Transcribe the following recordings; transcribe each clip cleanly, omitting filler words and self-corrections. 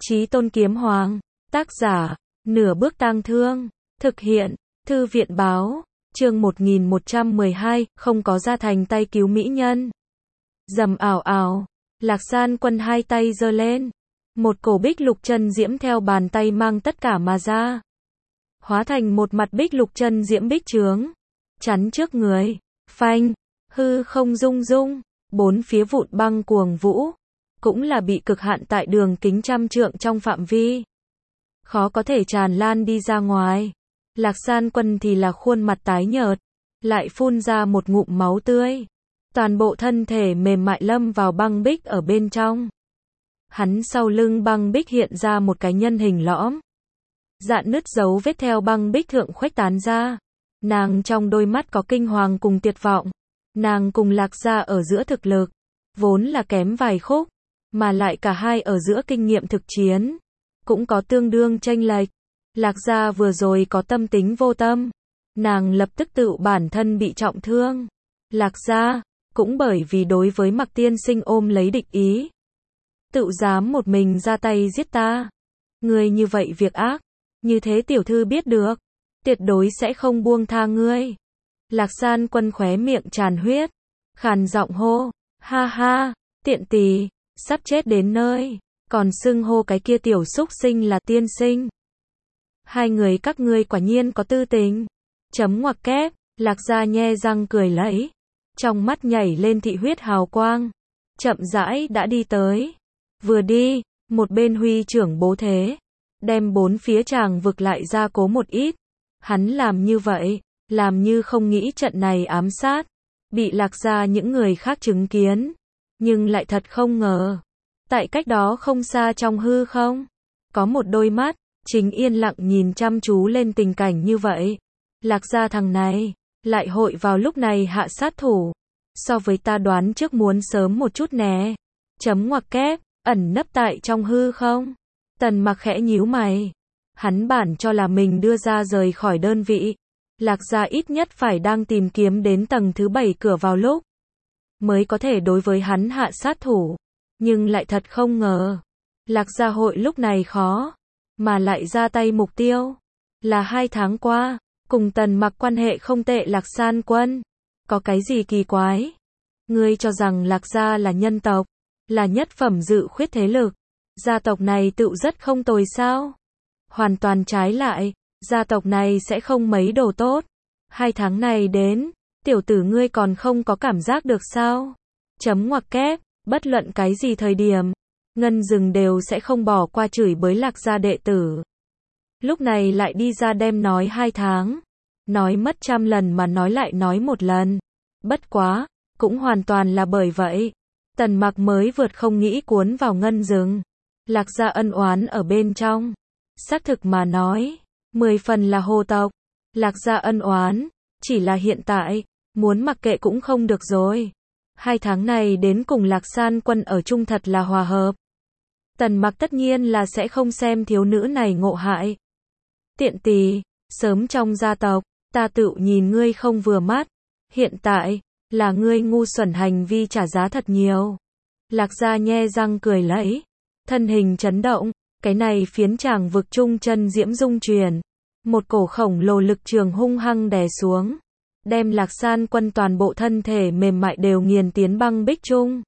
Chí Tôn Kiếm Hoàng, tác giả, Nửa Bước Tang Thương, thực hiện, Thư viện Báo, chương 1112, không có ra thành tay cứu mỹ nhân. Rầm ảo ảo, Lạc San Quân hai tay giơ lên, một cổ bích lục chân diễm theo bàn tay mang tất cả mà ra, hóa thành một mặt bích lục chân diễm bích trướng, chắn trước người, phanh, hư không rung rung, bốn phía vụn băng cuồng vũ, cũng là bị cực hạn tại đường kính trăm trượng trong phạm vi, khó có thể tràn lan đi ra ngoài. Lạc San Quân thì là khuôn mặt tái nhợt, lại phun ra một ngụm máu tươi, toàn bộ thân thể mềm mại lâm vào băng bích ở bên trong. Hắn sau lưng băng bích hiện ra một cái nhân hình lõm, dạn nứt dấu vết theo băng bích thượng khuếch tán ra. Nàng trong đôi mắt có kinh hoàng cùng tuyệt vọng. Nàng cùng Lạc Gia ở giữa thực lực vốn là kém vài khúc, mà lại cả hai ở giữa kinh nghiệm thực chiến cũng có tương đương chênh lệch. Lạc Gia vừa rồi có tâm tính vô tâm, nàng lập tức tự bản thân bị trọng thương. Lạc Gia cũng bởi vì đối với Mặc tiên sinh ôm lấy địch ý, tự dám một mình ra tay giết ta. Ngươi như vậy việc ác, như thế tiểu thư biết được, tuyệt đối sẽ không buông tha ngươi. Lạc San Quân khóe miệng tràn huyết, khàn giọng hô, ha ha, tiện tỳ, sắp chết đến nơi, còn xưng hô cái kia tiểu súc sinh là tiên sinh. Hai người các ngươi quả nhiên có tư tình. Chấm ngoặc kép, Lạc Gia nhe răng cười lẫy, trong mắt nhảy lên thị huyết hào quang, chậm rãi đã đi tới. Vừa đi, một bên huy trưởng bố thế, đem bốn phía tràng vực lại ra cố một ít. Hắn làm như vậy, làm như không nghĩ trận này ám sát bị Lạc Gia những người khác chứng kiến, nhưng lại thật không ngờ, tại cách đó không xa trong hư không, có một đôi mắt chính yên lặng nhìn chăm chú lên tình cảnh như vậy. Lạc Gia thằng này lại hội vào lúc này hạ sát thủ, so với ta đoán trước muốn sớm một chút nè. Chấm ngoặc kép, ẩn nấp tại trong hư không. Tần Mặc khẽ nhíu mày, hắn bản cho là mình đưa ra rời khỏi đơn vị, Lạc Gia ít nhất phải đang tìm kiếm đến tầng thứ 7 cửa vào lúc mới có thể đối với hắn hạ sát thủ, nhưng lại thật không ngờ, Lạc Gia hội lúc này khó mà lại ra tay. Mục tiêu là 2 tháng qua cùng Tần Mặc quan hệ không tệ Lạc San Quân, có cái gì kỳ quái? Ngươi cho rằng Lạc Gia là nhân tộc, là nhất phẩm dự khuyết thế lực, gia tộc này tựu rất không tồi sao? Hoàn toàn trái lại, gia tộc này sẽ không mấy đồ tốt. 2 tháng này đến, tiểu tử ngươi còn không có cảm giác được sao? Chấm ngoặc kép, bất luận cái gì thời điểm, Ngân Dừng đều sẽ không bỏ qua chửi bới Lạc Gia đệ tử. Lúc này lại đi ra đem nói 2 tháng, nói mất 100 lần mà nói lại nói một lần. Bất quá, cũng hoàn toàn là bởi vậy, Tần Mặc mới vượt không nghĩ cuốn vào Ngân Dừng. Lạc Gia ân oán ở bên trong, xác thực mà nói, 10 phần là hồ tộc. Lạc Gia ân oán, chỉ là hiện tại, muốn mặc kệ cũng không được rồi. 2 tháng này đến cùng Lạc San Quân ở chung thật là hòa hợp. Tần Mặc tất nhiên là sẽ không xem thiếu nữ này ngộ hại. Tiện tỳ, sớm trong gia tộc, ta tự nhìn ngươi không vừa mắt. Hiện tại, là ngươi ngu xuẩn hành vi trả giá thật nhiều. Lạc Gia nhe răng cười lẫy, thân hình chấn động, cái này phiến tràng vực trung chân diễm dung truyền. Một cổ khổng lồ lực trường hung hăng đè xuống, đem Lạc San Quân toàn bộ thân thể mềm mại đều nghiền tiến băng bích trung.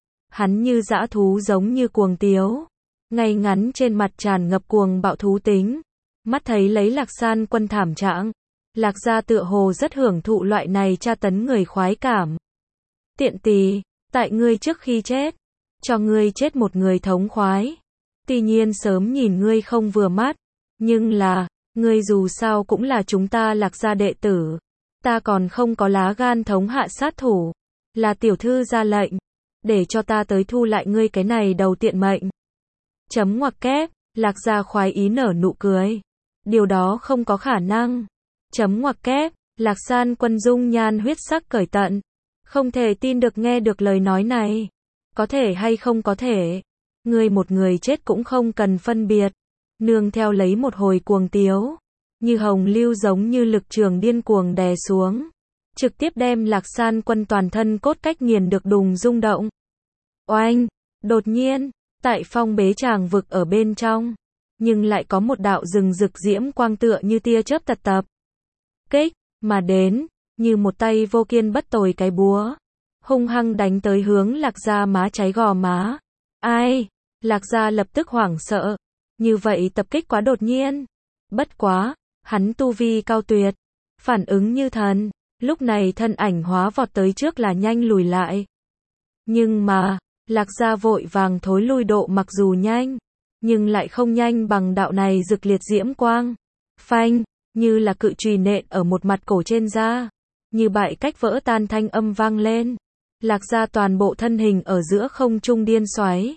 Hắn như dã thú giống như cuồng tiếu, ngay ngắn trên mặt tràn ngập cuồng bạo thú tính. Mắt thấy lấy Lạc San Quân thảm trạng, Lạc Gia tựa hồ rất hưởng thụ loại này tra tấn người khoái cảm. Tiện tỳ, tại ngươi trước khi chết, cho ngươi chết một người thống khoái. Tuy nhiên sớm nhìn ngươi không vừa mắt, nhưng là, ngươi dù sao cũng là chúng ta Lạc Gia đệ tử. Ta còn không có lá gan thống hạ sát thủ. Là tiểu thư ra lệnh, để cho ta tới thu lại ngươi cái này đầu tiện mệnh. Chấm ngoặc kép, Lạc Gia khoái ý nở nụ cười. Điều đó không có khả năng. Chấm ngoặc kép, Lạc San Quân dung nhan huyết sắc cởi tận. Không thể tin được nghe được lời nói này. Có thể hay không có thể. Ngươi một người chết cũng không cần phân biệt. Nương theo lấy một hồi cuồng tiếu, như hồng lưu giống như lực trường điên cuồng đè xuống, trực tiếp đem Lạc San Quân toàn thân cốt cách nghiền được đùng rung động. Oanh! Đột nhiên, Tại phong bế tràng vực ở bên trong, nhưng lại có một đạo rừng rực diễm quang tựa như tia chớp tật tập kích mà đến, như một tay vô kiên bất tồi cái búa, hung hăng đánh tới hướng Lạc Gia má cháy gò má. Ai? Lạc Gia lập tức hoảng sợ, như vậy tập kích quá đột nhiên. Bất quá, hắn tu vi cao tuyệt, phản ứng như thần, lúc này thân ảnh hóa vọt tới trước là nhanh lùi lại. Nhưng mà, Lạc Gia vội vàng thối lui độ mặc dù nhanh, nhưng lại không nhanh bằng đạo này rực liệt diễm quang. Phanh, như là cự chùy nện ở một mặt cổ trên da, như bại cách vỡ tan thanh âm vang lên. Lạc Gia toàn bộ thân hình ở giữa không trung điên xoáy.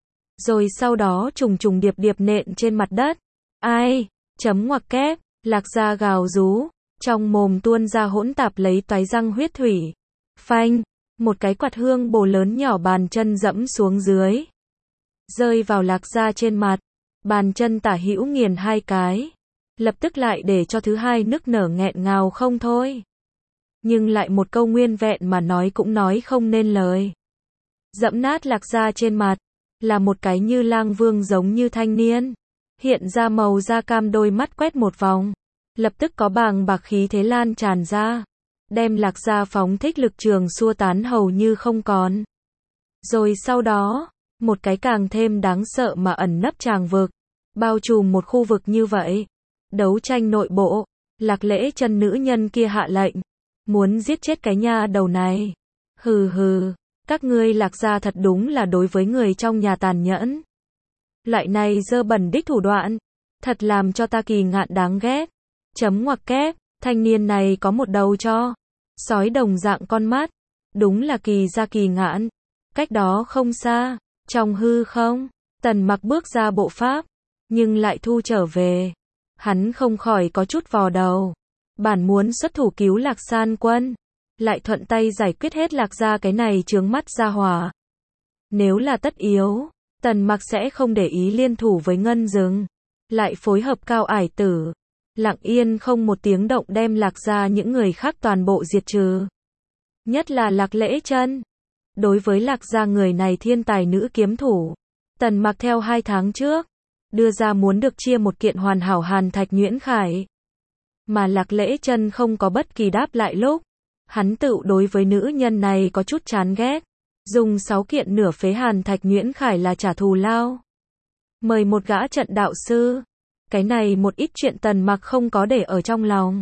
Rồi sau đó trùng trùng điệp điệp nện trên mặt đất. Ai? Chấm ngoặc kép, Lạc Gia gào rú, trong mồm tuôn ra hỗn tạp lấy toái răng huyết thủy. Phanh, một cái quạt hương bồ lớn nhỏ bàn chân dẫm xuống dưới, rơi vào Lạc Gia trên mặt, bàn chân tả hữu nghiền hai cái, lập tức lại để cho thứ hai nức nở nghẹn ngào không thôi. Nhưng lại một câu nguyên vẹn mà nói cũng nói không nên lời. Dẫm nát Lạc Gia trên mặt, là một cái Như Lang Vương giống như thanh niên, hiện ra màu da cam, đôi mắt quét một vòng, lập tức có bàng bạc khí thế lan tràn ra, đem Lạc Gia phóng thích lực trường xua tán hầu như không còn. Rồi sau đó, một cái càng thêm đáng sợ mà ẩn nấp tràng vực, bao trùm một khu vực như vậy. Đấu tranh nội bộ, Lạc Lễ Chân nữ nhân kia hạ lệnh, muốn giết chết cái nha đầu này. Hừ hừ, các ngươi Lạc Gia thật đúng là đối với người trong nhà tàn nhẫn. Loại này dơ bẩn đích thủ đoạn, thật làm cho ta kỳ ngạn đáng ghét. Chấm ngoặc kép, thanh niên này có một đầu cho sói đồng dạng con mắt, đúng là kỳ ra kỳ ngạn. Cách đó không xa, trong hư không, Tần Mặc bước ra bộ pháp, nhưng lại thu trở về. Hắn không khỏi có chút vò đầu, bản muốn xuất thủ cứu Lạc San Quân, lại thuận tay giải quyết hết Lạc Gia cái này chướng mắt gia hỏa. Nếu là tất yếu, Tần Mặc sẽ không để ý liên thủ với Ngân Dừng, lại phối hợp Cao Ải Tử, lặng yên không một tiếng động đem Lạc Gia những người khác toàn bộ diệt trừ. Nhất là Lạc Lễ Chân. Đối với Lạc Gia người này thiên tài nữ kiếm thủ, Tần Mặc theo 2 tháng trước đưa ra muốn được chia một kiện hoàn hảo hàn thạch nhuyễn khải. Mà Lạc Lễ Chân không có bất kỳ đáp lại lúc, hắn tự đối với nữ nhân này có chút chán ghét, dùng 6 kiện nửa phế hàn thạch nhuyễn khải là trả thù lao. Mời một gã trận đạo sư. Cái này một ít chuyện Tần Mặc không có để ở trong lòng.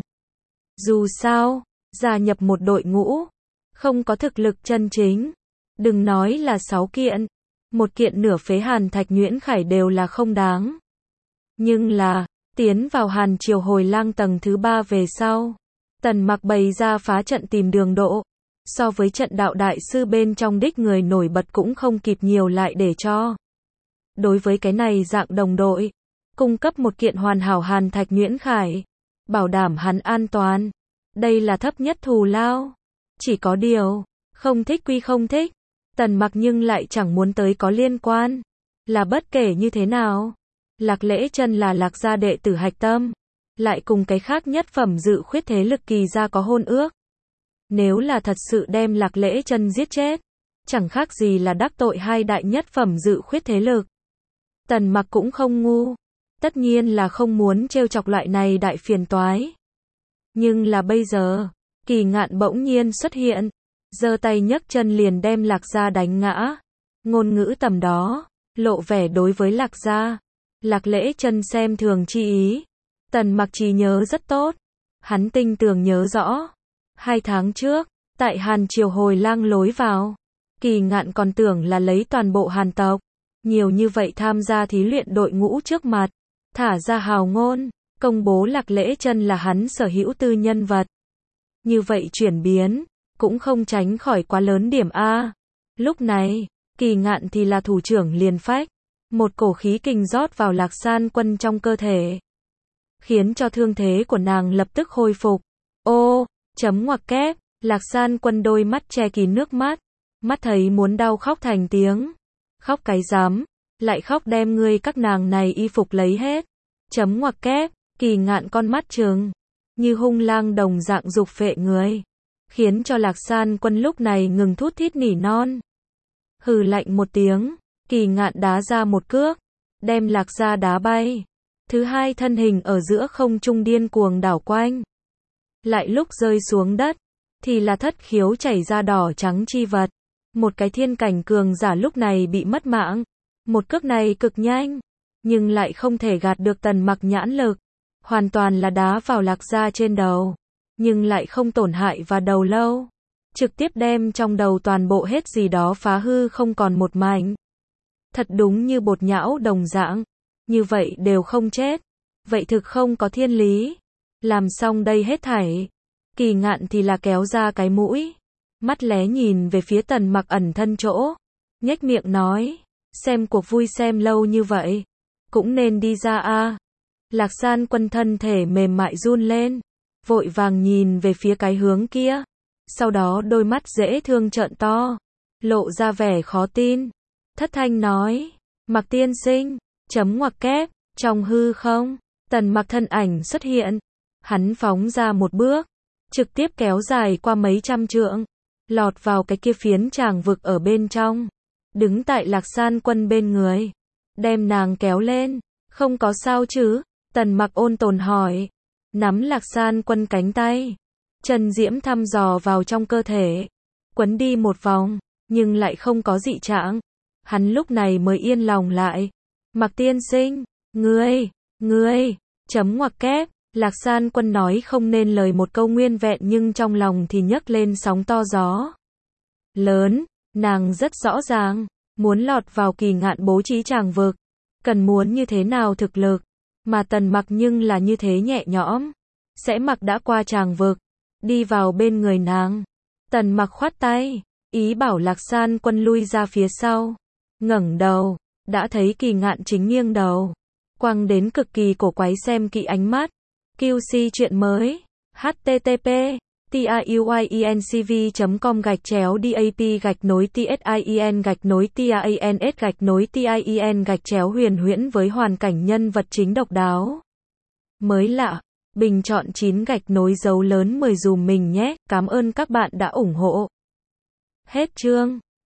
Dù sao, gia nhập một đội ngũ, không có thực lực chân chính, đừng nói là 6 kiện, một kiện nửa phế hàn thạch nhuyễn khải đều là không đáng. Nhưng là, tiến vào Hàn Triều Hồi Lang tầng thứ 3 về sau, Tần Mặc bày ra phá trận tìm đường độ, so với trận đạo đại sư bên trong đích người nổi bật cũng không kịp nhiều lại để cho. Đối với cái này dạng đồng đội, cung cấp một kiện hoàn hảo hàn thạch nhuyễn khải, bảo đảm hắn an toàn. Đây là thấp nhất thù lao. Chỉ có điều, không thích quy không thích, Tần Mặc nhưng lại chẳng muốn tới có liên quan. Là bất kể như thế nào, Lạc Lễ Chân là Lạc Gia đệ tử hạch tâm, lại cùng cái khác nhất phẩm dự khuyết thế lực kỳ gia có hôn ước. Nếu là thật sự đem Lạc Lễ Chân giết chết, chẳng khác gì là đắc tội hai đại nhất phẩm dự khuyết thế lực. Tần Mặc cũng không ngu, tất nhiên là không muốn trêu chọc loại này đại phiền toái. Nhưng là bây giờ, Kỳ Ngạn bỗng nhiên xuất hiện, giơ tay nhấc chân liền đem Lạc Gia đánh ngã. Ngôn ngữ tầm đó, lộ vẻ đối với Lạc Gia, Lạc Lễ Chân xem thường chi ý. Tần Mặc trí nhớ rất tốt, hắn tinh tường nhớ rõ. 2 tháng trước, tại Hàn Triều Hồi Lang lối vào, Kỳ Ngạn còn tưởng là lấy toàn bộ Hàn tộc, nhiều như vậy tham gia thí luyện đội ngũ trước mặt, thả ra hào ngôn, công bố Lạc Lễ Chân là hắn sở hữu tư nhân vật. Như vậy chuyển biến, cũng không tránh khỏi quá lớn điểm A. Lúc này, Kỳ Ngạn thì là thủ trưởng liền phách, một cổ khí kình rót vào Lạc San Quân trong cơ thể, khiến cho thương thế của nàng lập tức hồi phục. Ô, chấm ngoặc kép, Lạc San Quân đôi mắt che kín nước mắt, mắt thấy muốn đau khóc thành tiếng. Khóc cái rắm, lại khóc đem ngươi các nàng này y phục lấy hết. Chấm ngoặc kép, Kỳ Ngạn con mắt trừng, như hung lang đồng dạng dục phệ người, khiến cho Lạc San Quân lúc này ngừng thút thít nỉ non. Hừ lạnh một tiếng, Kỳ Ngạn đá ra một cước, đem Lạc Gia đá bay. Thứ hai thân hình ở giữa không trung điên cuồng đảo quanh. Lại lúc rơi xuống đất, thì là thất khiếu chảy ra đỏ trắng chi vật. Một cái thiên cảnh cường giả lúc này bị mất mạng. Một cước này cực nhanh, nhưng lại không thể gạt được Tần Mặc nhãn lực. Hoàn toàn là đá vào Lạc Gia trên đầu, nhưng lại không tổn hại và đầu lâu. Trực tiếp đem trong đầu toàn bộ hết gì đó phá hư không còn một mảnh. Thật đúng như bột nhão đồng dạng. Như vậy đều không chết. Vậy thực không có thiên lý. Làm xong đây hết thảy. Kỳ Ngạn thì là kéo ra cái mũi. Mắt lé nhìn về phía Tần Mặc ẩn thân chỗ. Nhếch miệng nói. Xem cuộc vui xem lâu như vậy. Cũng nên đi ra a. Lạc San Quân thân thể mềm mại run lên. Vội vàng nhìn về phía cái hướng kia. Sau đó đôi mắt dễ thương trợn to. Lộ ra vẻ khó tin. Thất thanh nói. Mặc tiên sinh. Chấm ngoặc kép. Trong hư không. Tần Mặc thân ảnh xuất hiện. Hắn phóng ra một bước. Trực tiếp kéo dài qua mấy trăm trượng. Lọt vào cái kia phiến tràng vực ở bên trong. Đứng tại Lạc San Quân bên người. Đem nàng kéo lên. Không có sao chứ? Tần Mặc ôn tồn hỏi. Nắm Lạc San Quân cánh tay. Trần diễm thăm dò vào trong cơ thể. Quấn đi một vòng. Nhưng lại không có dị trạng. Hắn lúc này mới yên lòng lại. Mặc tiên sinh. Ngươi. Chấm ngoặc kép. Lạc San Quân nói không nên lời một câu nguyên vẹn nhưng trong lòng thì nhấc lên sóng to gió lớn. Nàng rất rõ ràng. Muốn lọt vào Kỳ Ngạn bố trí tràng vực. Cần muốn như thế nào thực lực. Mà Tần Mặc nhưng là như thế nhẹ nhõm. Sẽ mặc đã qua tràng vực. Đi vào bên người nàng. Tần Mặc khoát tay. Ý bảo Lạc San Quân lui ra phía sau. Ngẩng đầu. Đã thấy Kỳ Ngạn chính nghiêng đầu. Quăng đến cực kỳ cổ quái xem kỹ ánh mắt. QC chuyện mới. http tayuinCV.com/dap-tin-TAN-TIEN-TIANS-TIEN huyền với hoàn cảnh nhân vật chính độc đáo. Mới lạ. Bình chọn 9 dấu lớn 10 dùm mình nhé. Cảm ơn các bạn đã ủng hộ. Hết chương.